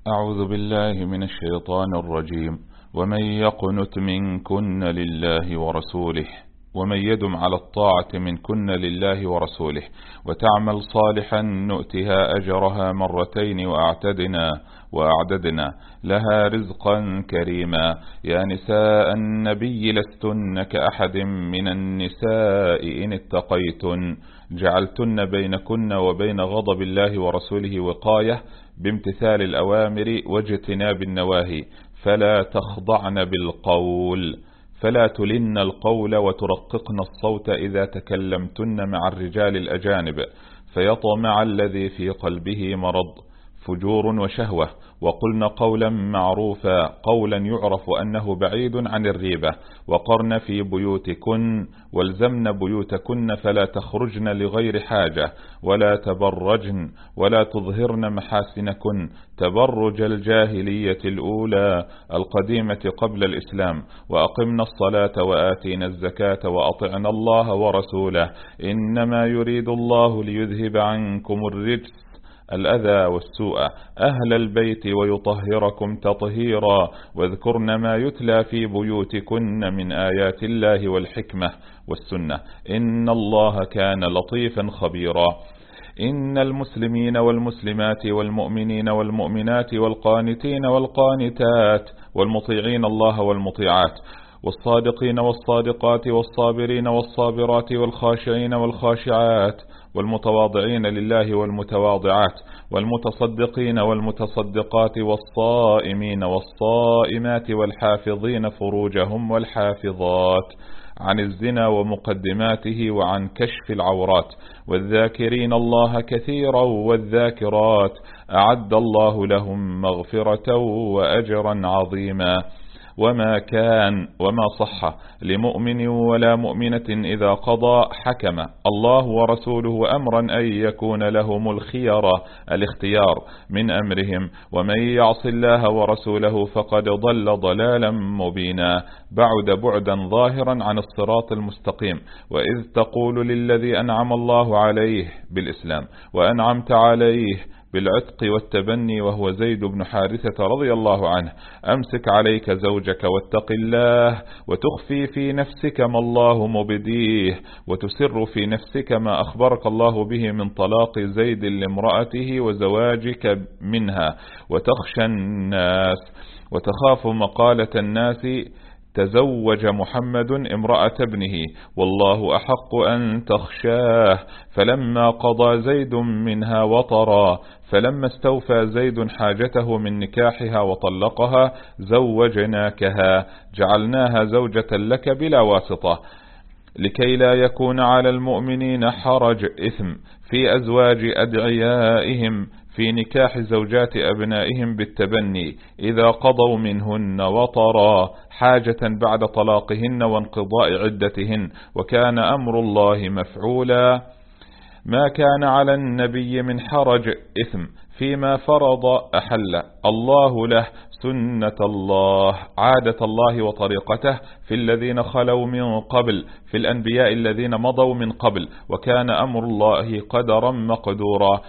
أعوذ بالله من الشيطان الرجيم. ومن يقنت منكن لله ورسوله ومن يدم على الطاعة منكن لله ورسوله وتعمل صالحا نؤتها أجرها مرتين وأعددنا لها رزقا كريما. يا نساء النبي لستن كأحد من النساء إن اتقيتن جعلتن بينكن وبين غضب الله ورسوله وقاية بامتثال الأوامر واجتناب النواهي. فلا تخضعن بالقول فلا تلن القول وترققن الصوت إذا تكلمتن مع الرجال الأجانب فيطمع الذي في قلبه مرض فجور وشهوة. وقلن قولا معروفا قولا يعرف أنه بعيد عن الريبة. وقرن في بيوتكن والزمن بيوتكن فلا تخرجن لغير حاجة ولا تبرجن ولا تظهرن محاسنكن تبرج الجاهلية الأولى القديمة قبل الإسلام. وأقمنا الصلاة وآتينا الزكاة وأطعنا الله ورسوله إنما يريد الله ليذهب عنكم الرجس الأذى والسوء أهل البيت ويطهركم تطهيرا. واذكرن ما يتلى في بيوتكن من آيات الله والحكمة والسنة إن الله كان لطيفا خبيرا. إن المسلمين والمسلمات والمؤمنين والمؤمنات والقانتين والقانتات والمطيعين الله والمطيعات والصادقين والصادقات والصابرين والصابرات والخاشعين والخاشعات والمتواضعين لله والمتواضعات والمتصدقين والمتصدقات والصائمين والصائمات والحافظين فروجهم والحافظات عن الزنا ومقدماته وعن كشف العورات والذاكرين الله كثيرا والذاكرات أعد الله لهم مغفرة وأجرا عظيما. وما صح لمؤمن ولا مؤمنة إذا قضى حكم الله ورسوله أمرا أن يكون لهم الاختيار من أمرهم ومن يعص الله ورسوله فقد ضل ضلالا مبينا بعدا ظاهرا عن الصراط المستقيم. وإذ تقول للذي أنعم الله عليه بالإسلام وأنعمت عليه بالعتق والتبني وهو زيد بن حارثة رضي الله عنه أمسك عليك زوجك واتق الله وتخفي في نفسك ما الله مبديه وتسر في نفسك ما أخبرك الله به من طلاق زيد لامرأته وزواجك منها وتخشى الناس وتخاف مقالة الناس تزوج محمد امرأة ابنه والله أحق أن تخشاه. فلما قضى زيد منها وطرا فلما استوفى زيد حاجته من نكاحها وطلقها زوجناكها جعلناها زوجة لك بلا واسطة لكي لا يكون على المؤمنين حرج إثم في أزواج أدعيائهم في نكاح زوجات أبنائهم بالتبني إذا قضوا منهن وطرا حاجة بعد طلاقهن وانقضاء عدتهن وكان أمر الله مفعولا. ما كان على النبي من حرج إثم فيما فرض أحل الله له سنة الله عادة الله وطريقته في الذين خلوا من قبل في الأنبياء الذين مضوا من قبل وكان أمر الله قدرا مقدورا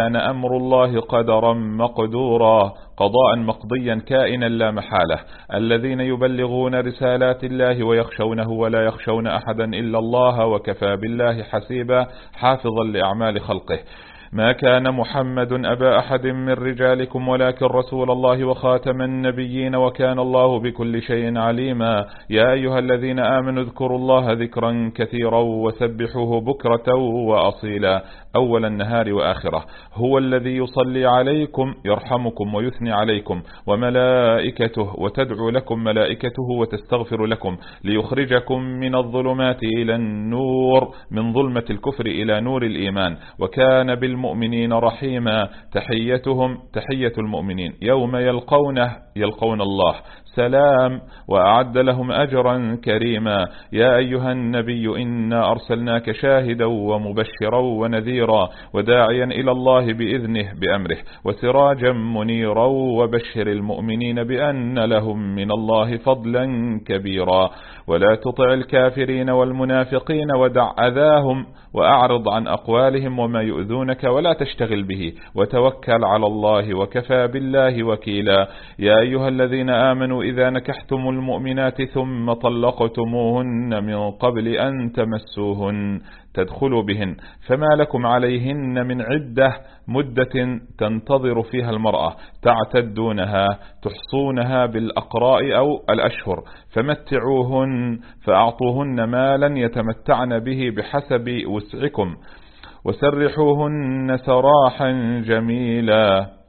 قضاء مقضيا كائنا لا محالة. الذين يبلغون رسالات الله ويخشونه ولا يخشون أحدا إلا الله وكفى بالله حسيبا حافظا لأعمال خلقه. ما كان محمد أبا أحد من رجالكم ولكن رسول الله وخاتم النبيين وكان الله بكل شيء عليما. يا أيها الذين آمنوا اذكروا الله ذكرا كثيرا وسبحوه بكرة وأصيلا أول النهار وآخرة. هو الذي يصلي عليكم يرحمكم ويثني عليكم وملائكته وتدعو لكم ملائكته وتستغفر لكم ليخرجكم من الظلمات إلى النور من ظلمة الكفر إلى نور الإيمان وكان بالمؤمنين رحيما. تحيتهم تحية المؤمنين يوم يلقون الله سلام وأعد لهم أجرا كريما. يا أيها النبي إنا أرسلناك شاهدا ومبشرا ونذيرا وداعيا إلى الله بإذنه بأمره وسراجا منيرا وبشر المؤمنين بأن لهم من الله فضلا كبيرا. ولا تطع الكافرين والمنافقين ودع أذاهم وأعرض عن أقوالهم وما يؤذونك ولا تشتغل به، وتوكل على الله وكفى بالله وكيلا. يا أيها الذين آمنوا إذا نكحتم المؤمنات ثم طلقتموهن من قبل أن تمسوهن تدخلوا بهن فما لكم عليهن من عدة مدة تنتظر فيها المرأة تعتدونها تحصونها بالأقراء أو الأشهر، فمتعوهن فأعطوهن مالا يتمتعن به بحسب وسعكم، وسرحوهن سراحا جميلا.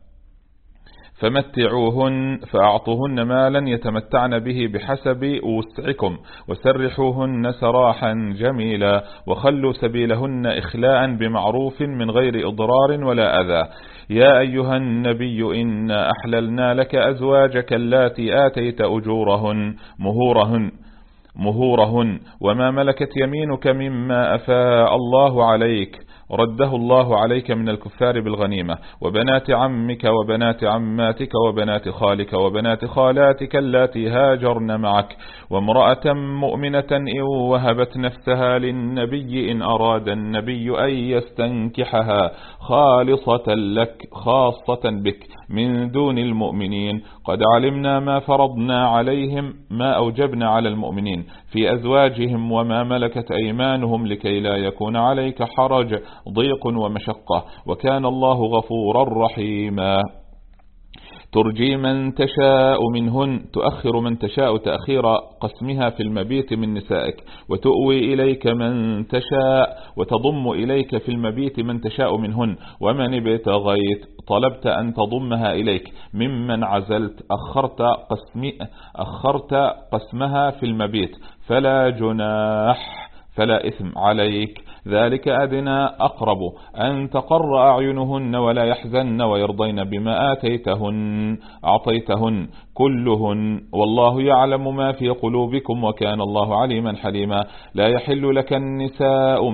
فمتعوهن فأعطوهن مالا يتمتعن به بحسب وسعكم، وسرحوهن سراحا جميلا، وخلوا سبيلهن إخلاء بمعروف من غير إضرار ولا أذى. يا أيها النبي إنا أحللنا لك أزواجك اللاتي آتيت أجورهن مهورهن وما ملكت يمينك مما أفاء الله عليك رده الله عليك من الكفار بالغنيمة، وبنات عمك وبنات عماتك وبنات خالك وبنات خالاتك اللاتي هاجرن معك، وامرأة مؤمنة إن وهبت نفسها للنبي إن أراد النبي أن يستنكحها خالصة لك خاصة بك من دون المؤمنين. قد علمنا ما فرضنا عليهم ما أوجبنا على المؤمنين في أزواجهم وما ملكت أيمانهم لكي لا يكون عليك حرج ضيق ومشقة، وكان الله غفورا رحيما. ترجي من تشاء منهن تؤخر من تشاء تأخير قسمها في المبيت من نسائك، وتؤوي إليك من تشاء وتضم إليك في المبيت من تشاء منهن، ومن ابتغيت طلبت أن تضمها إليك ممن عزلت أخرت قسمها في المبيت فلا جناح فلا إثم عليك، ذلك أدنى أقرب أن تقر أعينهن ولا يحزن ويرضين بما أعطيتهن كلهن، والله يعلم ما في قلوبكم وكان الله عليما حليما. لا يحل لك النساء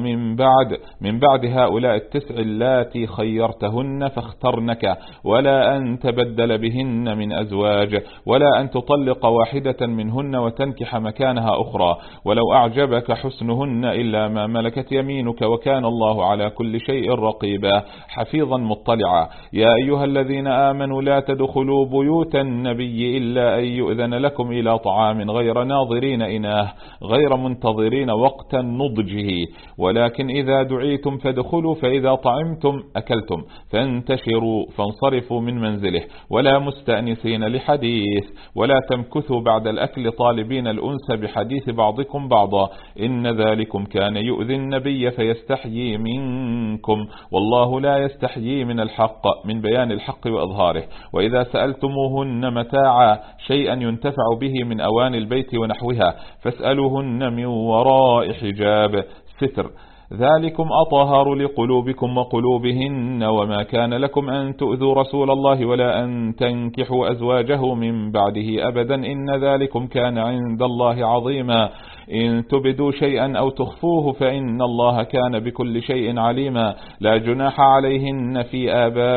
من بعد هؤلاء التسع اللاتي خيرتهن فاخترنك، ولا أن تبدل بهن من أزواج، ولا أن تطلق واحدة منهن وتنكح مكانها أخرى، ولو أعجبك حسنهن إلا ما ملكت يمينك، وكان الله على كل شيء رقيبا حفيظا مطلعا. يا أيها الذين آمنوا لا تدخلوا بيوت النبي إلا أن يؤذن لكم إلى طعام غير ناظرين إناه غير منتظرين وقت نضجه، ولكن إذا دعيتم فادخلوا، فإذا طعمتم أكلتم فانتشروا فانصرفوا من منزله، ولا مستأنسين لحديث، ولا تمكثوا بعد الأكل طالبين الأنس بحديث بعضكم بعضا، إن ذلكم كان يؤذي النبي فيستحيي منكم، والله لا يستحيي من الحق من بيان الحق وإظهاره. وإذا سألتموهن متاعا شيئا ينتفع به من أواني البيت ونحوها فاسألوهن من وراء حجاب ستر، ذلكم أطهر لقلوبكم وقلوبهن، وما كان لكم أن تؤذوا رسول الله ولا أن تنكحوا أزواجه من بعده أبدا، إن ذلكم كان عند الله عظيما. إن تبدوا شيئا أو تخفوه فإن الله كان بكل شيء عليما. لا جناح عليهن في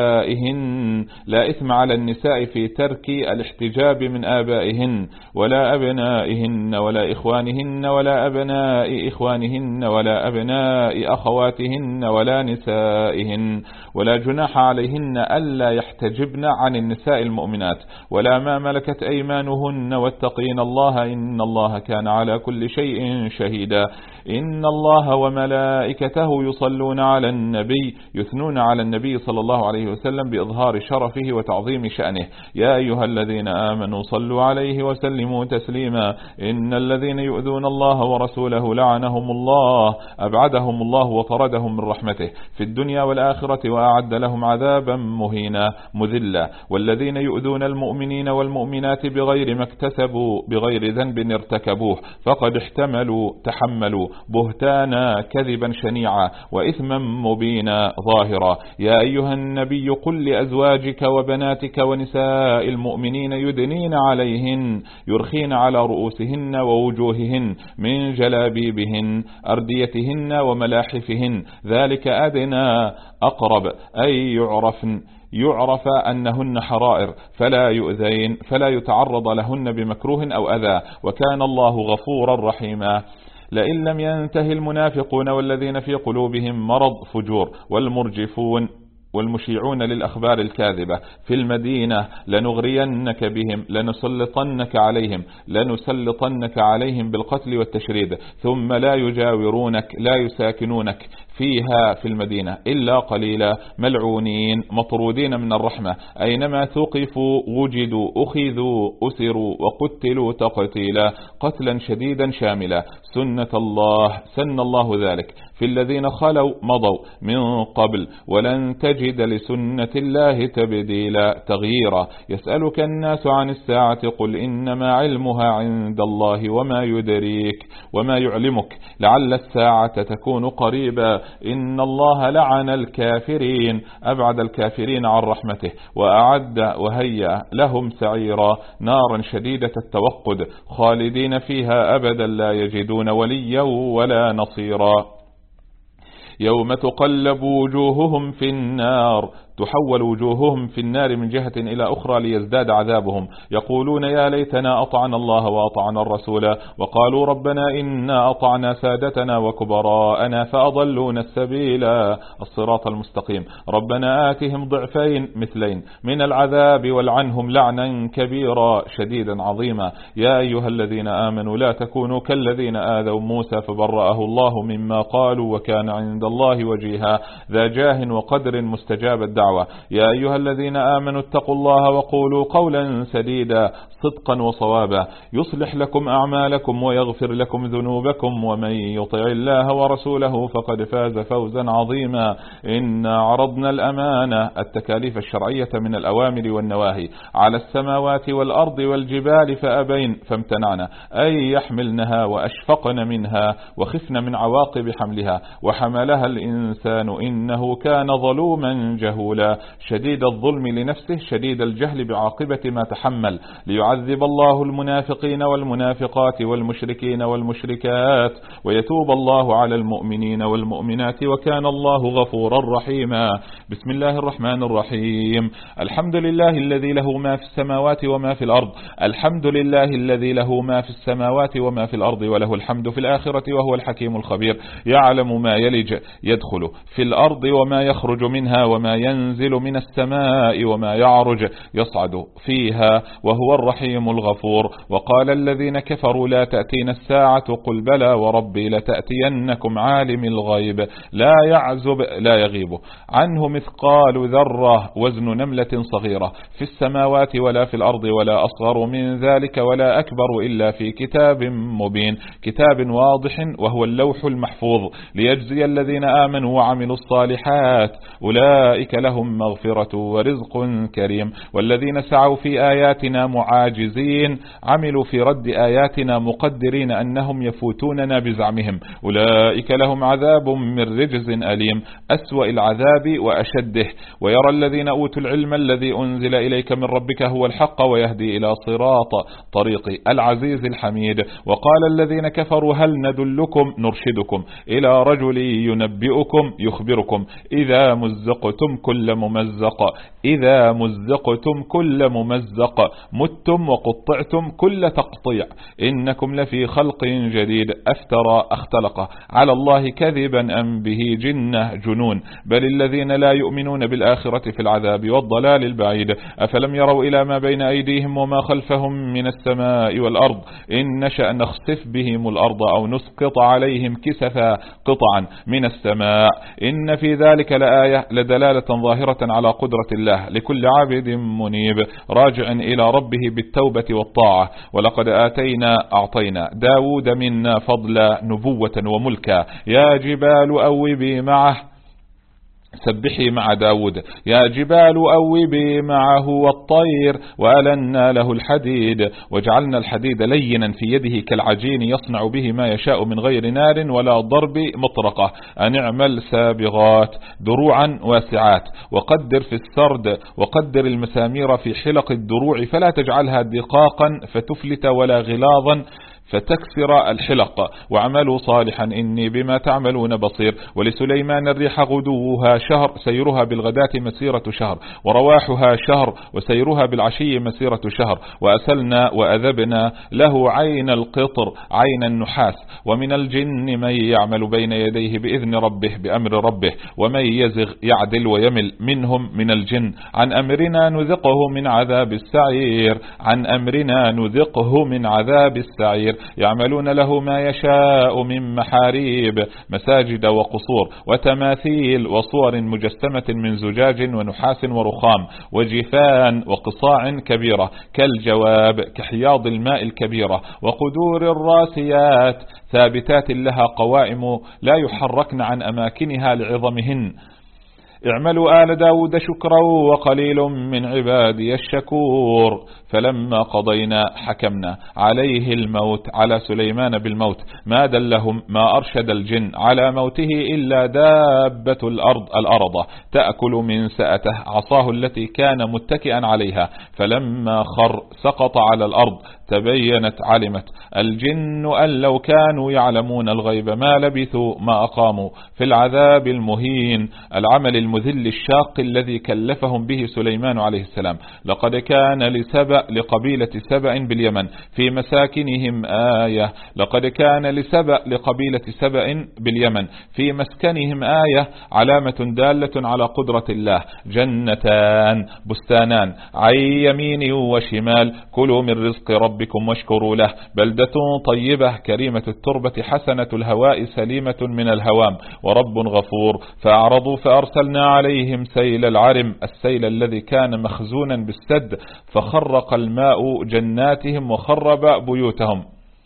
آبائهن، لا إثم على النساء في ترك الاحتجاب من آبائهن ولا أبنائهن ولا إخوانهن ولا أبناء إخوانهن ولا أبناء أخواتهن ولا نسائهن، ولا جناح عليهن ألا يحتجبن عن النساء المؤمنات ولا ما ملكت أيمانهن، واتقين الله إن الله كان على كل شيء شهيدا. إن الله وملائكته يصلون على النبي يثنون على النبي صلى الله عليه وسلم بإظهار شرفه وتعظيم شأنه. يا أيها الذين آمنوا صلوا عليه وسلموا تسليما. إن الذين يؤذون الله ورسوله لعنهم الله أبعدهم الله وطردهم من رحمته في الدنيا والآخرة وأعد لهم عذابا مهينا مذلا. والذين يؤذون المؤمنين والمؤمنات بغير ما اكتسبوا بغير ذنب ارتكبوه فقد تحملوا بهتانا كذبا شنيعا وإثما مبينا ظاهرا. يا أيها النبي قل لأزواجك وبناتك ونساء المؤمنين يدنين عليهن يرخين على رؤوسهن ووجوههن من جلابيبهن أرديتهن وملاحفهن، ذلك أدنى أقرب أن يعرف أنهن حرائر فلا يؤذين فلا يتعرض لهن بمكروه أو أذى، وكان الله غفورا رحيما. لئن لم ينتهي المنافقون والذين في قلوبهم مرض فجور والمرجفون والمشيعون للأخبار الكاذبة في المدينة لنغرينك بهم لنسلطنك عليهم بالقتل والتشريد ثم لا يجاورونك لا يساكنونك فيها في المدينة إلا قليلا ملعونين مطرودين من الرحمة أينما ثقفوا وجدوا أخذوا أسروا وقتلوا تقتيلا قتلا شديدا شاملا سن الله ذلك في الذين خلوا مضوا من قبل ولن تجد لسنة الله تبديلا تغييرا يسألك الناس عن الساعة قل إنما علمها عند الله وما يدريك وما يعلمك لعل الساعة تكون قريبا إن الله لعن الكافرين أبعد الكافرين عن رحمته وأعد وهيأ لهم سعيرا نارا شديدة التوقد خالدين فيها أبدا لا يجدون وليا ولا نصيرا يوم تقلب وجوههم في النار تحول وجوههم في النار من جهة إلى أخرى ليزداد عذابهم يقولون يا ليتنا أطعنا الله وأطعنا الرسول وقالوا ربنا إنا أطعنا سادتنا وكبراءنا فأضلونا السبيل الصراط المستقيم ربنا آتهم ضعفين مثلين من العذاب والعنهم لعنا كبيرا شديدا عظيما يا أيها الذين آمنوا لا تكونوا كالذين آذوا موسى فبرأه الله مما قالوا وكان عند الله وجيها ذا جاه وقدر مستجاب الدعوة يا أيها الذين آمنوا اتقوا الله وقولوا قولا سديدا صدقا وصوابا يصلح لكم أعمالكم ويغفر لكم ذنوبكم ومن يطع الله ورسوله فقد فاز فوزا عظيما إنا عرضنا الأمانة التكاليف الشرعية من الأوامر والنواهي على السماوات والأرض والجبال فأبين فامتنعنا أن يحملنها وأشفقن منها وخفن من عواقب حملها وحملها الإنسان إنه كان ظلوما جهولا شديد الظلم لنفسه شديد الجهل بعاقبة ما تحمل ليعذب الله المنافقين والمنافقات والمشركين والمشركات ويتوب الله على المؤمنين والمؤمنات وكان الله غفورا رحيما بسم الله الرحمن الرحيم الحمد لله الذي له ما في السماوات وما في الأرض الحمد لله الذي له ما في السماوات وما في الأرض وله الحمد في الآخرة وهو الحكيم الخبير يعلم ما يلج يدخل في الأرض وما يخرج منها وما ينزل من السماء وما يعرج يصعد فيها وهو الرحيم الغفور وقال الذين كفروا لا تأتين الساعة قل بلى وربي لتأتينكم عالم الغيب لا يغيب عنه مثقال ذرة وزن نملة صغيرة في السماوات ولا في الأرض ولا أصغر من ذلك ولا أكبر إلا في كتاب مبين كتاب واضح وهو اللوح المحفوظ ليجزي الذين آمنوا وعملوا الصالحات أولئك لهم مغفرة ورزق كريم والذين سعوا في آياتنا معاجزين عملوا في رد آياتنا مقدرين أنهم يفوتوننا بزعمهم أولئك لهم عذاب من رجز أليم أسوأ العذاب وأشده ويرى الذين أوتوا العلم الذي أنزل إليك من ربك هو الحق ويهدي إلى صراط طريق العزيز الحميد وقال الذين كفروا هل ندلكم نرشدكم إلى رجل ينبئكم يخبركم إذا مزقتم كل ممزق متم وقطعتم كل تقطيع إنكم لفي خلق جديد اختلق على الله كذبا أم به جنة جنون بل الذين لا يؤمنون بالآخرة في العذاب والضلال البعيد أفلم يروا إلى ما بين أيديهم وما خلفهم من السماء والأرض إن نشأ نخسف بهم الأرض أو نسقط عليهم كسفا قطعا من السماء إن في ذلك لآية لدلالة ظاهرة على قدرة الله لكل عابد منيب راجع إلى ربه بالتوبة والطاعة ولقد أعطينا داود منا فضلا نبوة وملكا يا جبال أوبي معه سبحي مع داود يا جبال أوبي معه والطير وألنا له الحديد وجعلنا الحديد لينا في يده كالعجين يصنع به ما يشاء من غير نار ولا ضرب مطرقة أن اعمل سابغات دروعا واسعات وقدر في السرد وقدر المسامير في حلق الدروع فلا تجعلها دقاقا فتفلت ولا غلاظا فتكسر الحلق، واعملوا صالحا إني بما تعملون بصير. ولسليمان الريح غدوها شهر سيرها بالغداة مسيرة شهر، ورواحها شهر وسيرها بالعشي مسيرة شهر. وأسلنا وأذبنا له عين القطر عين النحاس. ومن الجن من يعمل بين يديه بإذن ربه بأمر ربه، ومن يزغ يعدل ويمل منهم من الجن عن أمرنا نذقه من عذاب السعير. عن أمرنا نذقه من عذاب السعير. يعملون له ما يشاء من محاريب مساجد وقصور وتماثيل وصور مجسمة من زجاج ونحاس ورخام وجفان وقصاع كبيرة كالجواب كحياض الماء الكبيرة، وقدور الراسيات ثابتات لها قوائم لا يحركن عن أماكنها لعظمهن. اعملوا آل داود شكرا وقليل من عبادي الشكور. فلما قضينا حكمنا عليه الموت على سليمان بالموت ما دلهم ما أرشد الجن على موته إلا دابة الأرض تأكل من سأته عصاه التي كان متكئا عليها. فلما خر سقط على الأرض تبينت علمت الجن أن لو كانوا يعلمون الغيب ما لبثوا ما أقاموا في العذاب المهين العمل المذل الشاق الذي كلفهم به سليمان عليه السلام. لقد كان لقبيلة سبأ باليمن في مساكنهم آية. لقد كان لقبيلة سبأ باليمن في مسكنهم آية علامة دالة على قدرة الله. جنتان بستانان عن يمين وشمال كلوا من رزق ربكم واشكروا له بلدة طيبة كريمة التربة حسنة الهواء سليمة من الهوام ورب غفور. فأعرضوا فأرسلنا عليهم سيل العرم السيل الذي كان مخزونا بالسد فخرق الماء جناتهم وخرب بيوتهم.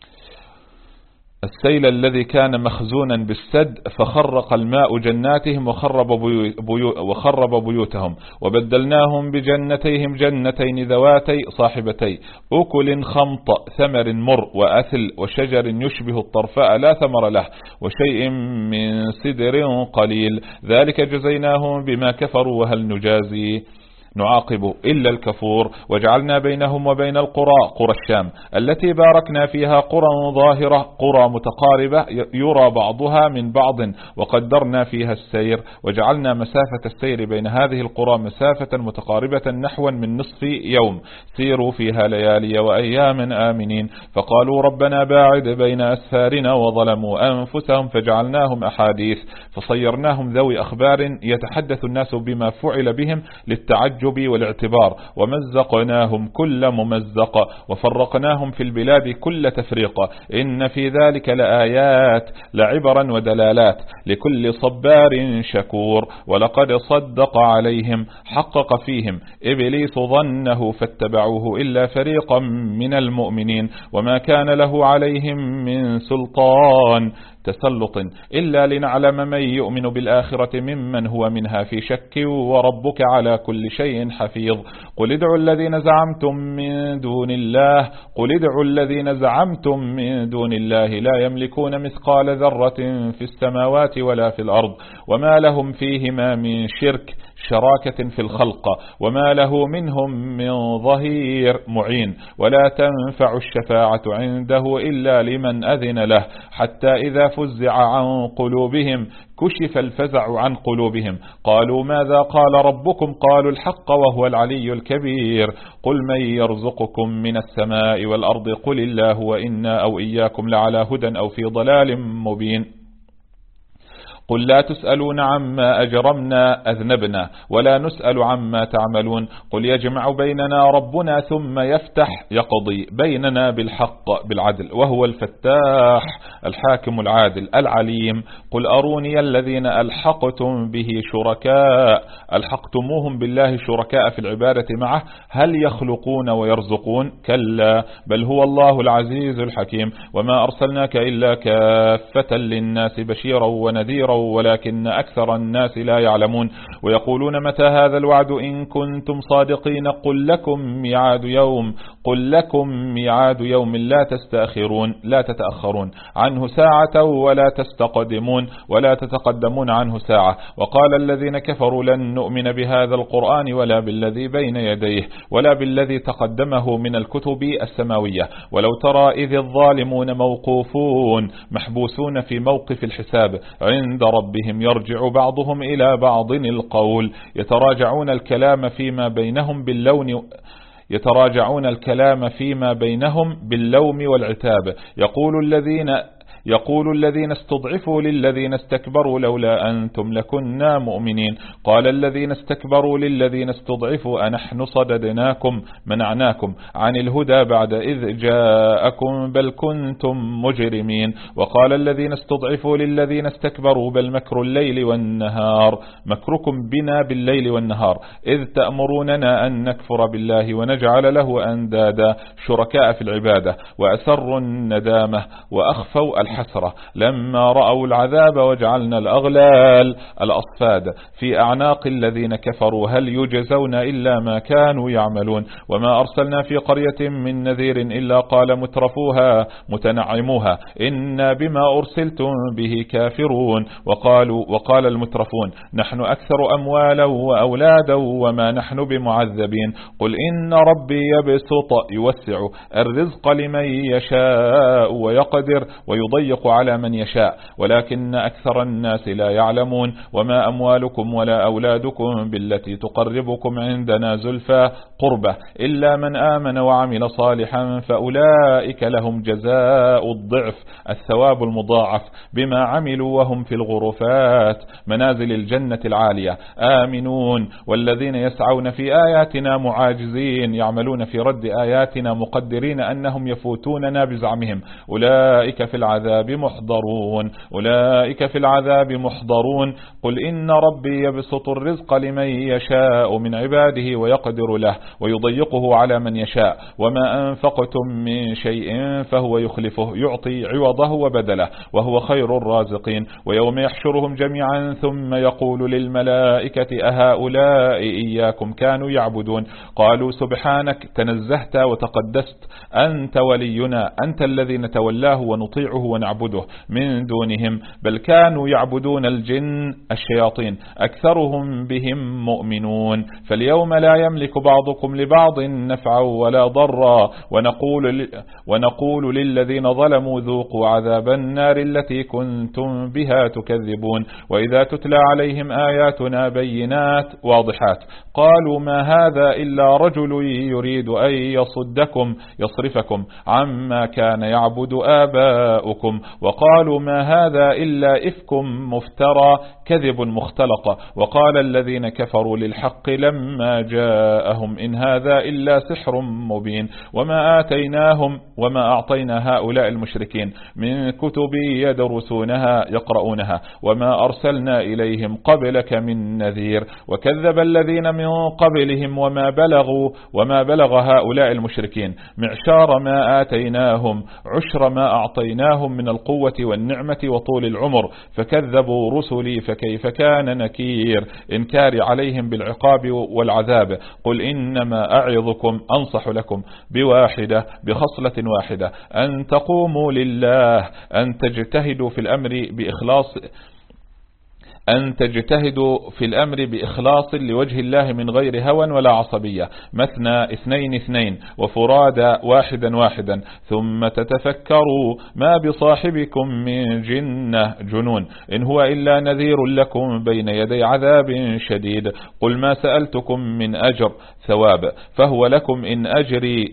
السيل الذي كان مخزونا بالسد فخرق الماء جناتهم وخرب بيوتهم. وبدلناهم بجنتيهم جنتين ذواتي صاحبتي أكل خمط ثمر مر وأثل وشجر يشبه الطرفاء لا ثمر له وشيء من سدر قليل ذلك جزيناهم بما كفروا وهل نعاقب إلا الكفور. وجعلنا بينهم وبين قرى الشام التي باركنا فيها قرى ظاهرة قرى متقاربة يرى بعضها من بعض وقدرنا فيها السير. وجعلنا مسافة السير بين هذه القرى مسافة متقاربة نحو من نصف يوم سيروا فيها ليالي وأيام آمنين. فقالوا ربنا باعد بين أسفارنا وظلموا أنفسهم فجعلناهم أحاديث فصيرناهم ذوي أخبار يتحدث الناس بما فعل بهم للتعجب والاعتبار. ومزقناهم كل ممزق وفرقناهم في البلاد كل تفريق. إن في ذلك لآيات لعبرا ودلالات لكل صبار شكور. ولقد صدق عليهم حقق فيهم إبليس ظنه فاتبعوه إلا فريقا من المؤمنين وما كان له عليهم من سلطان تسلط إلا لنعلم من يؤمن بالآخرة ممن هو منها في شك وربك على كل شيء حفيظ. قل ادعوا الذين زعمتم من دون الله لا يملكون مثقال ذرة في السماوات ولا في الأرض وما لهم فيهما من شرك شراكة في الخلق وما له منهم من ظهير معين. ولا تنفع الشفاعة عنده إلا لمن أذن له حتى إذا فزع عن قلوبهم كشف الفزع عن قلوبهم قالوا ماذا قال ربكم قالوا الحق وهو العلي الكبير. قل من يرزقكم من السماء والأرض قل الله وإنا أو إياكم لعلى هدى أو في ضلال مبين. قل لا تسألون عما أجرمنا أذنبنا ولا نسأل عما تعملون. قل يجمع بيننا ربنا ثم يقضي بيننا بالحق بالعدل وهو الفتاح الحاكم العادل العليم. قل أروني الذين ألحقتم به شركاء ألحقتموهم بالله شركاء في العبادة معه هل يخلقون ويرزقون كلا بل هو الله العزيز الحكيم. وما أرسلناك إلا كافة للناس بشيرا ونذيرا ولكن أكثر الناس لا يعلمون. ويقولون متى هذا الوعد إن كنتم صادقين قل لكم ميعاد يوم لا تتأخرون عنه ساعة ولا تتقدمون عنه ساعة. وقال الذين كفروا لن نؤمن بهذا القرآن ولا بالذي بين يديه ولا بالذي تقدمه من الكتب السماوية. ولو ترى إذ الظالمون موقوفون محبوسون في موقف الحساب عند ربهم يرجع بعضهم إلى بعض القول يتراجعون الكلام فيما بينهم باللوم والعتاب. يقول الذين استضعفوا للذين استكبروا لولا أنتم لكنا مؤمنين. قال الذين استكبروا للذين استضعفوا أنحن صددناكم منعناكم عن الهدى بعد إذ جاءكم بل كنتم مجرمين. وقال الذين استضعفوا للذين استكبروا بل مكركم بنا بالليل والنهار إذ تأمروننا أن نكفر بالله ونجعل له أندادا شركاء في العبادة وأسروا الندامة وأخفوا الحسرة لما رأوا العذاب وجعلنا الأغلال الأصفاد في أعناق الذين كفروا هل يجزون إلا ما كانوا يعملون. وما أرسلنا في قرية من نذير إلا قال مترفوها متنعموها إنا بما أرسلتم به كافرون. وقال المترفون نحن أكثر أموالا وأولادا وما نحن بمعذبين. قل إن ربي يوسع الرزق لمن يشاء ويقدر ويضيق على من يشاء ولكن أكثر الناس لا يعلمون. وما أموالكم ولا أولادكم بالتي تقربكم عندنا زلفى قربة إلا من آمن وعمل صالحا فأولئك لهم جزاء الضعف الثواب المضاعف بما عملوا وهم في الغرفات منازل الجنة العالية آمنون. والذين يسعون في آياتنا معاجزين يعملون في رد آياتنا مقدرين أنهم يفوتوننا بزعمهم أولئك في العذاب محضرون. قل إن ربي يبسط الرزق لمن يشاء من عباده ويقدر له ويضيقه على من يشاء وما أنفقتم من شيء فهو يخلفه يعطي عوضه وبدله وهو خير الرازقين. ويوم يحشرهم جميعا ثم يقول للملائكة أهؤلاء إياكم كانوا يعبدون قالوا سبحانك تنزهت وتقدست أنت ولينا أنت الذي نتولاه ونطيعه ونعبده من دونهم بل كانوا يعبدون الشياطين أكثرهم بهم مؤمنون. فاليوم لا يملك بعضكم لبعض نفعا ولا ضرا ونقول للذين ظلموا ذوقوا عذاب النار التي كنتم بها تكذبون. وإذا تتلى عليهم آياتنا بينات واضحات قالوا ما هذا إلا رجل يريد أن يصرفكم عما كان يعبد آباؤكم وقالوا ما هذا إلا إفك مفترى كذب مختلق. وقال الذين كفروا للحق لما جاءهم إن هذا إلا سحر مبين. وما أعطينا هؤلاء المشركين من كتب يقرؤونها وما أرسلنا إليهم قبلك من نذير. وكذب الذين من قبلهم وما بلغ هؤلاء المشركين معشار ما آتيناهم عشر ما أعطيناهم من القوة والنعمة وطول العمر فكذبوا رسلي فكيف كان نكير. إنكار عليهم بالعقاب والعذاب. قل إنما أعظكم أنصح لكم بخصلة واحدة أن تقوموا لله أن تجتهدوا في الأمر بإخلاص لوجه الله من غير هوى ولا عصبية مثنى 2 وفرادى 1 ثم تتفكروا ما بصاحبكم من جنون إن هو إلا نذير لكم بين يدي عذاب شديد. قل ما سألتكم من أجر ثواب فهو لكم إن أجري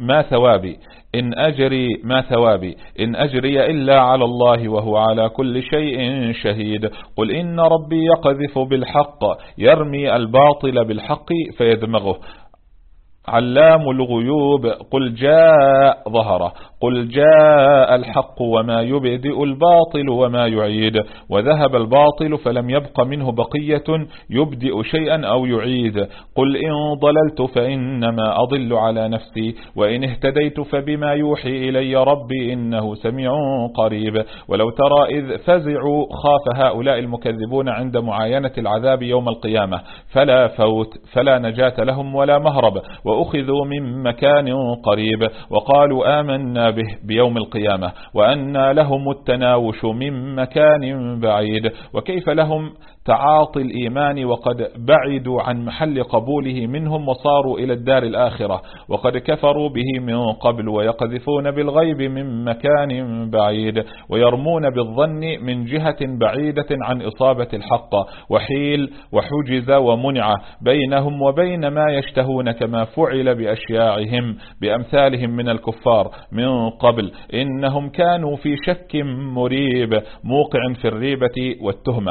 ما ثوابي إن أجري إلا على الله وهو على كل شيء شهيد. قل إن ربي يقذف بالحق يرمي الباطل بالحق فيدمغه علام الغيوب قل جاء ظهر قل جاء الحق وما يبدئ الباطل وما يعيد وذهب الباطل فلم يبق منه بقية يبدئ شيئا أو يعيد قل إن ضللت فإنما أضل على نفسي وإن اهتديت فبما يوحي إلي ربي إنه سميع قريب ولو ترى إذ فزعوا خاف هؤلاء المكذبون عند معاينة العذاب يوم القيامة فلا فوت فلا نجاة لهم ولا مهرب وأخذوا من مكان قريب وقالوا آمنا به بيوم القيامة وأن لهم التناوش من مكان بعيد وكيف لهم تعاطي الإيمان وقد بعدوا عن محل قبوله منهم وصاروا إلى الدار الآخرة وقد كفروا به من قبل ويقذفون بالغيب من مكان بعيد ويرمون بالظن من جهة بعيدة عن إصابة الحق وحيل وحجز ومنع بينهم وبين ما يشتهون كما فعل بأشياعهم بأمثالهم من الكفار من قبل إنهم كانوا في شك مريب موقع في الريبة والتهمة.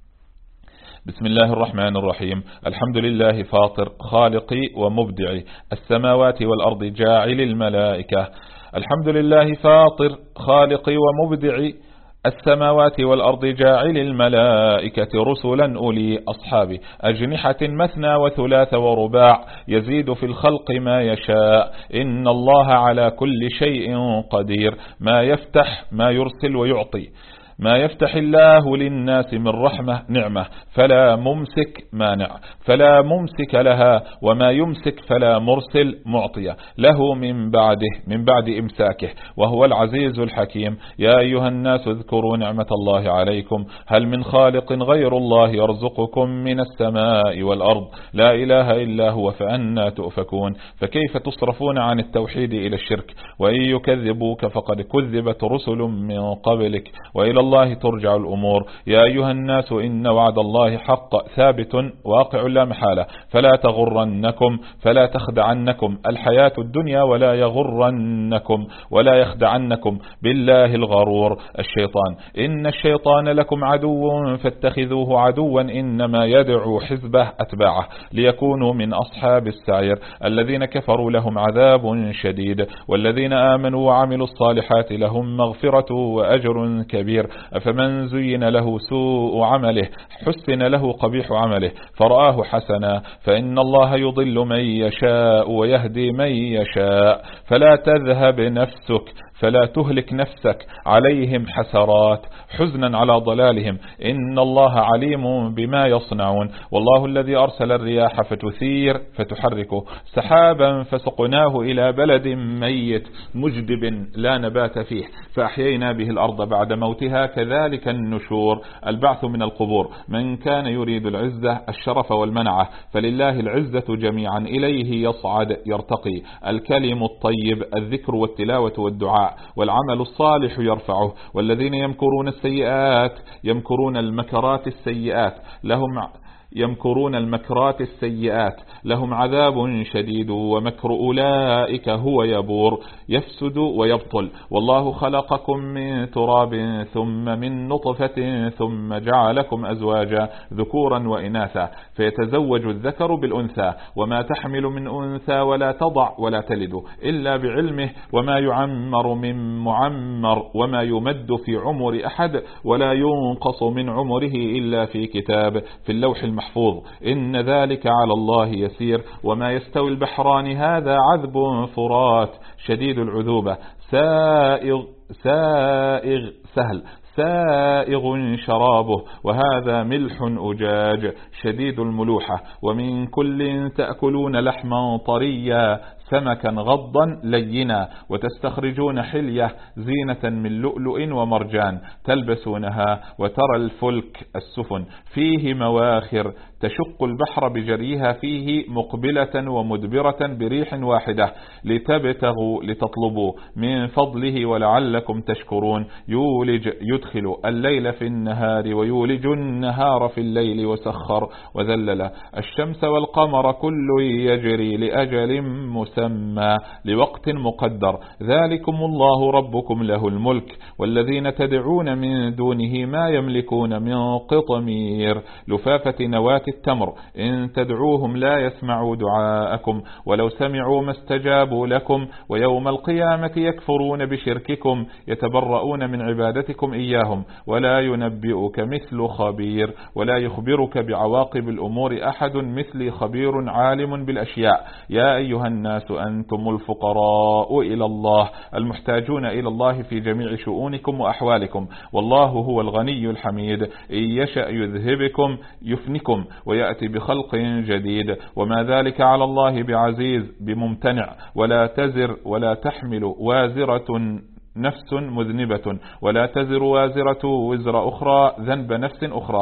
بسم الله الرحمن الرحيم. الحمد لله فاطر خالقي ومبدعي السماوات والأرض جاعل الملائكة. الحمد لله فاطر خالقي ومبدعي السماوات والأرض جاعل الملائكة رسلا أولي أصحاب أجنحة مثنى وثلاث ورباع يزيد في الخلق ما يشاء إن الله على كل شيء قدير ما يفتح ما يرسل ويعطي ما يفتح الله للناس من رحمة نعمة فلا ممسك مانع فلا ممسك لها وما يمسك فلا مرسل معطية له من بعد إمساكه وهو العزيز الحكيم. يا أيها الناس اذكروا نعمة الله عليكم هل من خالق غير الله يرزقكم من السماء والأرض لا إله إلا هو فأنا تؤفكون. فكيف تصرفون عن التوحيد إلى الشرك وإن يكذبوك فقد كذبت رسل من قبلك وإلى الله ترجع الأمور. يا أيها الناس إن وعد الله حق ثابت واقع لا محالة فلا تغرنكم فلا تخدعنكم الحياة الدنيا ولا يخدعنكم بالله الغرور الشيطان. إن الشيطان لكم عدو فاتخذوه عدوا إنما يدعو حزبه أتباعه ليكونوا من أصحاب السعير. الذين كفروا لهم عذاب شديد والذين آمنوا وعملوا الصالحات لهم مغفرة وأجر كبير. أفمن زين له سوء عمله حسن له قبيح عمله فرآه حسنا فإن الله يضل من يشاء ويهدي من يشاء فلا تذهب نفسك فلا تهلك نفسك عليهم حسرات حزنا على ضلالهم إن الله عليم بما يصنعون. والله الذي أرسل الرياح فتثير فتحركه سحابا فسقناه إلى بلد ميت مجدب لا نبات فيه فأحيينا به الأرض بعد موتها كذلك النشور البعث من القبور. من كان يريد العزة الشرف والمنعة فلله العزة جميعا إليه يصعد يرتقي الكلم الطيب الذكر والتلاوة والدعاء والعمل الصالح يرفعه. والذين يمكرون السيئات يمكرون المكرات السيئات لهم عذاب شديد ومكر أولئك هو يبور يفسد ويبطل. والله خلقكم من تراب ثم من نطفة ثم جعلكم أزواجا ذكورا وإناثا فيتزوج الذكر بالأنثى وما تحمل من أنثى ولا تضع ولا تلد إلا بعلمه وما يعمر من معمر وما يمد في عمر أحد ولا ينقص من عمره إلا في كتاب في اللوح المحفوظ إن ذلك على الله يسير. وما يستوي البحران هذا عذب فرات شديد العذوبة سائغ شرابه وهذا ملح أجاج شديد الملوحة. ومن كل تأكلون لحما طريا سمكا غضا لينا وتستخرجون حلية زينة من لؤلؤ ومرجان تلبسونها وترى الفلك السفن فيه مواخر تشق البحر بجريها فيه مقبلة ومدبرة بريح واحدة لتطلبوا من فضله ولعلكم تشكرون. يدخل الليل في النهار ويولج النهار في الليل وسخر وذلل الشمس والقمر كل يجري لأجل مسمى لوقت مقدر ذلكم الله ربكم له الملك والذين تدعون من دونه ما يملكون من قطمير لفافة نواة التمر إن تدعوهم لا يسمعوا دعاءكم ولو سمعوا ما استجابوا لكم ويوم القيامة يكفرون بشرككم يتبرؤون من عبادتكم إياهم ولا ينبئك مثل خبير ولا يخبرك بعواقب الأمور أحد مثلي خبير عالم بالأشياء. يا أيها الناس أنتم الفقراء إلى الله المحتاجون إلى الله في جميع شؤونكم وأحوالكم والله هو الغني الحميد إن يشأ يذهبكم يفنكم ويأتي بخلق جديد وما ذلك على الله بعزيز بممتنع. ولا تزر ولا تحمل وازرة نفس مذنبة ولا تزر وازرة وزر أخرى ذنب نفس أخرى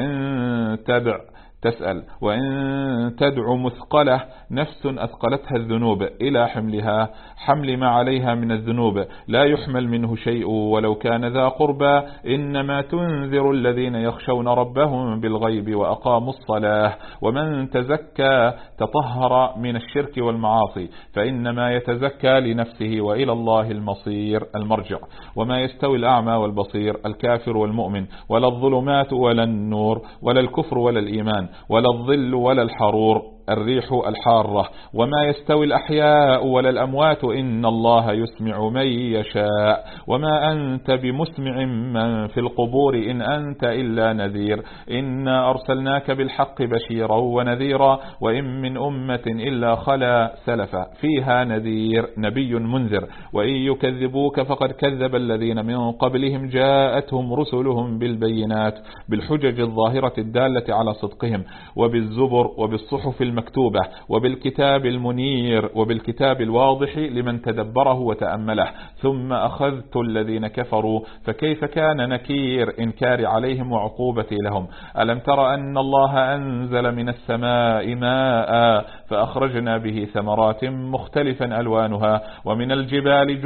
وإن تدع مثقلة نفس أثقلتها الذنوب إلى حمل ما عليها من الذنوب لا يحمل منه شيء ولو كان ذا قربى إنما تنذر الذين يخشون ربهم بالغيب وأقاموا الصلاة ومن تزكى تطهر من الشرك والمعاصي فإنما يتزكى لنفسه وإلى الله المرجع. وما يستوي الأعمى والبصير الكافر والمؤمن ولا الظلمات ولا النور ولا الكفر ولا الإيمان ولا الظل ولا الحرور الريح الحارة وما يستوي الأحياء ولا الأموات إن الله يسمع من يشاء وما أنت بمسمع من في القبور إن أنت إلا نذير إنا أرسلناك بالحق بشيرا ونذيرا وإن من أمة إلا خلا سلف فيها نذير نبي منذر وإن يكذبوك فقد كذب الذين من قبلهم جاءتهم رسلهم بالبينات بالحجج الظاهرة الدالة على صدقهم وبالزبر وبالصحف المكتوبة وبالكتاب المنير وبالكتاب الواضح لمن تدبره وتأمله ثم أخذت الذين كفروا فكيف كان نكير إنكار عليهم وعقوبتي لهم. ألم تر أن الله أنزل من السماء ماء فأخرجنا به ثمرات مختلفا ألوانها ومن الجبال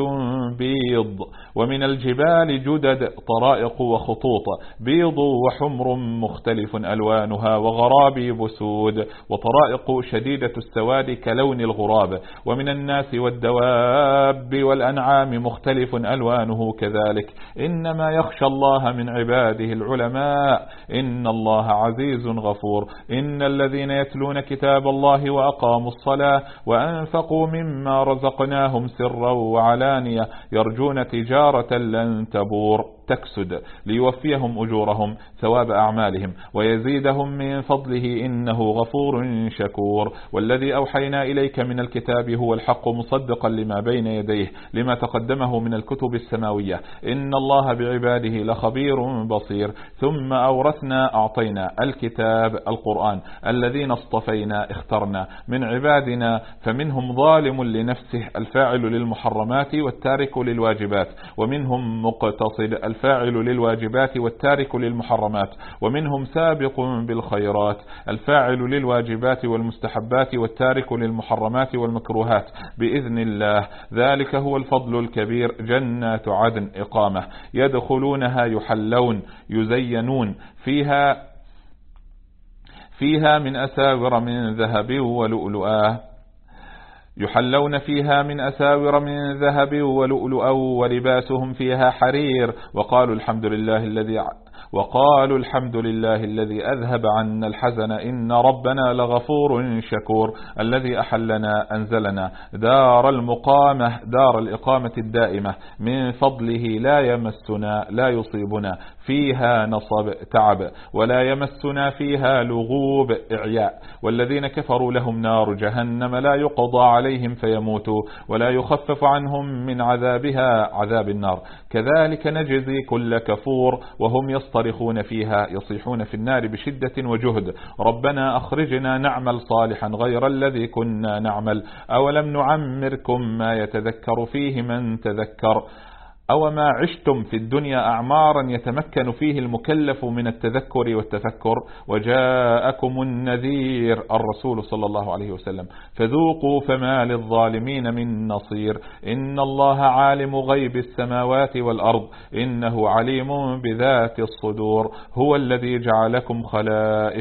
جدد طرائق وخطوط بيض وحمر مختلف ألوانها وغرابي بسود وطرائق شديدة السواد كلون الغراب ومن الناس والدواب والأنعام مختلف ألوانه كذلك إنما يخشى الله من عباده العلماء إن الله عزيز غفور. إن الذين يتلون كتاب الله وأقاموا الصلاة وأنفقوا مما رزقناهم سرا وعلانية يرجون تجارة لن تبور تكسد ليوفيهم أجورهم ثواب أعمالهم ويزيدهم من فضله إنه غفور شكور. والذي أوحينا إليك من الكتاب هو الحق مصدقا لما بين يديه لما تقدمه من الكتب السماوية إن الله بعباده لخبير بصير. ثم أعطينا الكتاب القرآن الذين اصطفينا اخترنا من عبادنا فمنهم ظالم لنفسه الفاعل للمحرمات والتارك للواجبات ومنهم مقتصد الفاعل للواجبات والتارك للمحرمات ومنهم سابق بالخيرات الفاعل للواجبات والمستحبات والتارك للمحرمات والمكروهات بإذن الله ذلك هو الفضل الكبير. جنات عدن إقامة يدخلونها يحلون يزينون فيها من أساور من ذهب ولؤلؤا يحلون فيها من أساور من ذهب ولؤلؤا ولباسهم فيها حرير وقالوا الحمد لله الذي أذهب عنا الحزن إن ربنا لغفور شكور. الذي أحلنا أنزلنا دار المقامة دار الإقامة الدائمة من فضله لا يصيبنا فيها نصب تعب ولا يمسنا فيها لغوب إعياء. والذين كفروا لهم نار جهنم لا يقضى عليهم فيموتوا ولا يخفف عنهم من عذابها عذاب النار كذلك نجزي كل كفور. وهم يصطرخون فيها يصيحون في النار بشدة وجهد ربنا أخرجنا نعمل صالحا غير الذي كنا نعمل أولم نعمركم ما يتذكر فيه من تذكر أو ما عشتم في الدنيا أعمارا يتمكن فيه المكلف من التذكر والتفكر وجاءكم النذير الرسول صلى الله عليه وسلم فذوقوا فما للظالمين من نصير. إن الله عالم غيب السماوات والأرض إنه عليم بذات الصدور. هو الذي جعلكم خلائف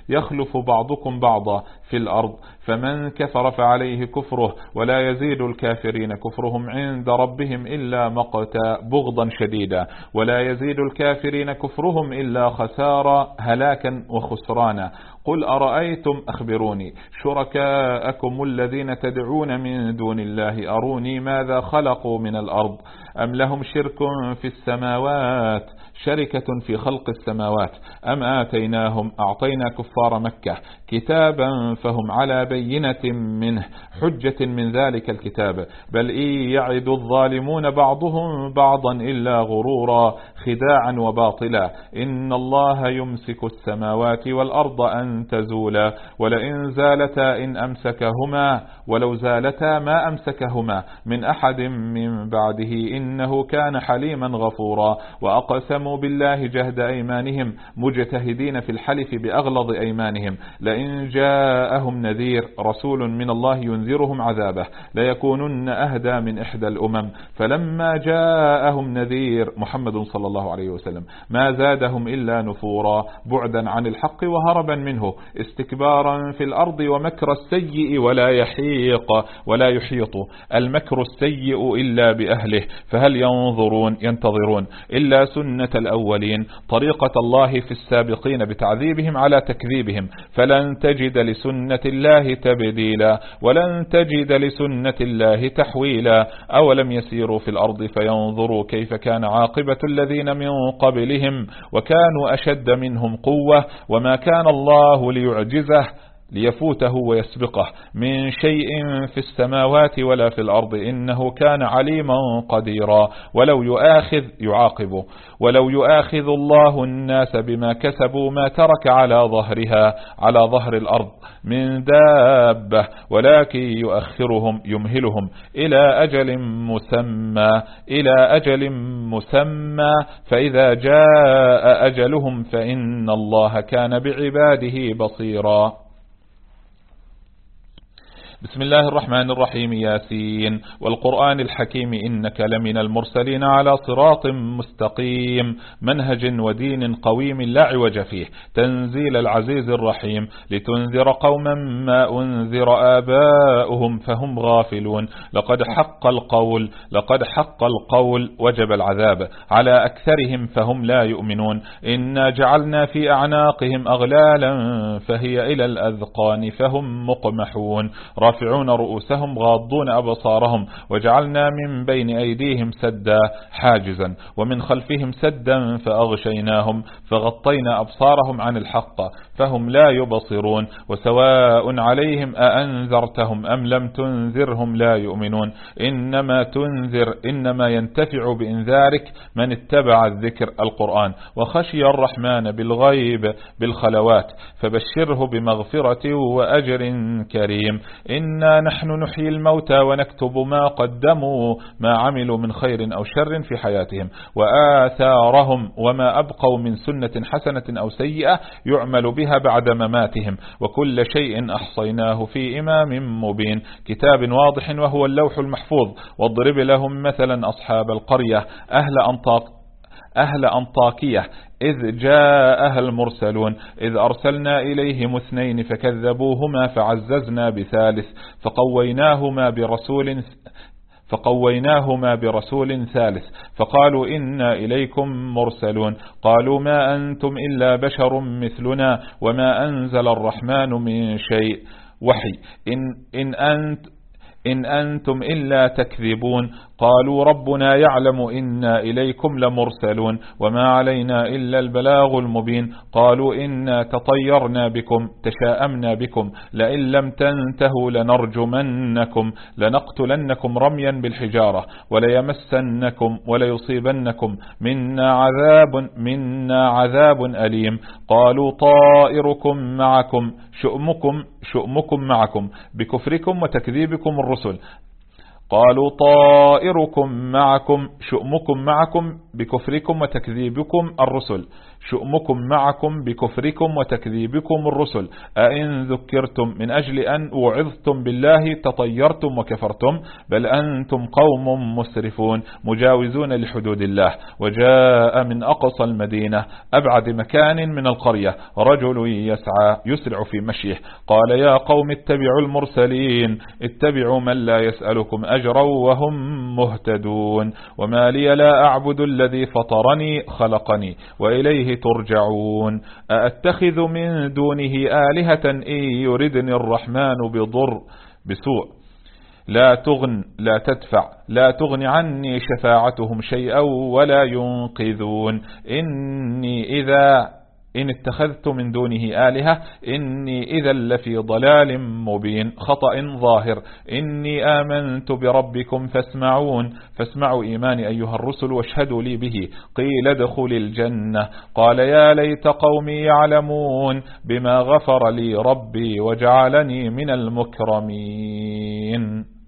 يخلف بعضكم بعضا في الأرض، فمن كفر فعليه كفره، ولا يزيد الكافرين كفرهم عند ربهم إلا مقتا بغضا شديدا، ولا يزيد الكافرين كفرهم إلا خسارا هلاكا وخسرانا. قل أرأيتم أخبروني شركاءكم الذين تدعون من دون الله أروني ماذا خلقوا من الأرض أم لهم شرك في السماوات شركة في خلق السماوات أم أعطينا كفار مكة كتابا فهم على بينة منه حجة من ذلك الكتاب بل إن يعد الظالمون بعضهم بعضا إلا غرورا خداعا وباطلا إن الله يمسك السماوات والأرض أن تزولا ولئن زالتا إن أمسكهما ولو زالتا ما أمسكهما من أحد من بعده إنه كان حليما غفورا وأقسموا بالله جهد أيمانهم مجتهدين في الحلف بأغلظ أيمانهم لئن جاءهم نذير رسول من الله ينذرهم عذابه ليكونن أهدى من إحدى الأمم فلما جاءهم نذير محمد صلى الله عليه وسلم ما زادهم إلا نفورا بعدا عن الحق وهربا منه استكبارا في الأرض ومكر السيء ولا يحيط المكر السيء إلا بأهله فهل ينتظرون إلا سنة الأولين طريقة الله في السابقين بتعذيبهم على تكذيبهم فلن تجد لسنة الله تبديلا ولن تجد لسنة الله تحويلا أولم يسيروا في الأرض فينظروا كيف كان عاقبة الذين من قبلهم وكانوا أشد منهم قوة وما كان الله ليعجزه ليفوته ويسبقه من شيء في السماوات ولا في الأرض إنه كان عليما قديرا ولو يؤاخذ الله الناس بما كسبوا ما ترك على ظهر الأرض من دابة ولكن يمهلهم إلى أجل مسمى فإذا جاء أجلهم فإن الله كان بعباده بصيرا. بسم الله الرحمن الرحيم ياسين والقرآن الحكيم إنك لمن المرسلين على صراط مستقيم منهج ودين قويم لا عوج فيه تنزيل العزيز الرحيم لتنذر قوما ما أنذر آباؤهم فهم غافلون لقد حق القول وجب العذاب على أكثرهم فهم لا يؤمنون إنا جعلنا في أعناقهم أغلالا فهي إلى الأذقان فهم مقمحون رافعون رؤوسهم غاضون أبصارهم وجعلنا من بين أيديهم سدا حاجزا ومن خلفهم سدا فأغشيناهم فغطينا أبصارهم عن الحق فهم لا يبصرون وسواء عليهم أأنذرتهم أم لم تنذرهم لا يؤمنون إنما ينتفع بإنذارك من اتبع الذكر القرآن وخشي الرحمن بالغيب بالخلوات فبشره بمغفرة وأجر كريم إنا نحن نحيي الموتى ونكتب ما قدموا ما عملوا من خير أو شر في حياتهم وآثارهم وما أبقوا من سنة حسنة أو سيئة يعمل بها بعد مماتهم وكل شيء أحصيناه في إمام مبين كتاب واضح وهو اللوح المحفوظ واضرب لهم مثلا أصحاب القرية أهل أنطاكية إذ جاءها المرسلون إذ أرسلنا إليهم 2 فكذبوهما فعززنا بثالث فقويناهما برسول ثالث فقالوا إنا إليكم مرسلون قالوا ما أنتم إلا بشر مثلنا وما أنزل الرحمن من شيء وحي إن أنتم إلا تكذبون قالوا ربنا يعلم إنا إليكم لمرسلون وما علينا إلا البلاغ المبين قالوا إنا تطيرنا بكم تشاءمنا بكم لئن لم تنتهوا لنرجمنكم لنقتلنكم رميا بالحجارة وليصيبنكم منا عذاب أليم قالوا طائركم معكم شؤمكم معكم بكفركم وتكذيبكم الرسل قالوا طائركم معكم شؤمكم معكم بكفركم وتكذيبكم الرسل شؤمكم معكم بكفركم وتكذيبكم الرسل، أئن ذكرتم من أجل أن وعظتم بالله تطيرتم وكفرتم، بل أنتم قوم مسرفون مجاوزون لحدود الله. وجاء من أقصى المدينة أبعد مكان من القرية رجل يسرع في مشيه، قال يا قوم اتبعوا المرسلين، اتبعوا من لا يسألكم أجرا وهم مهتدون، وما لي لا أعبد الذي فطرني خلقني وإليه ترجعون، أأتخذ من دونه آلهة إن يردني الرحمن بسوء لا تغن عني شفاعتهم شيئا ولا ينقذون، إن اتخذت من دونه آلهة إني إذا لفي ضلال مبين خطأ ظاهر، إني آمنت بربكم فاسمعوا إيماني أيها الرسل واشهدوا لي به، قيل ادخل الجنة، قال يا ليت قومي يعلمون بما غفر لي ربي وجعلني من المكرمين.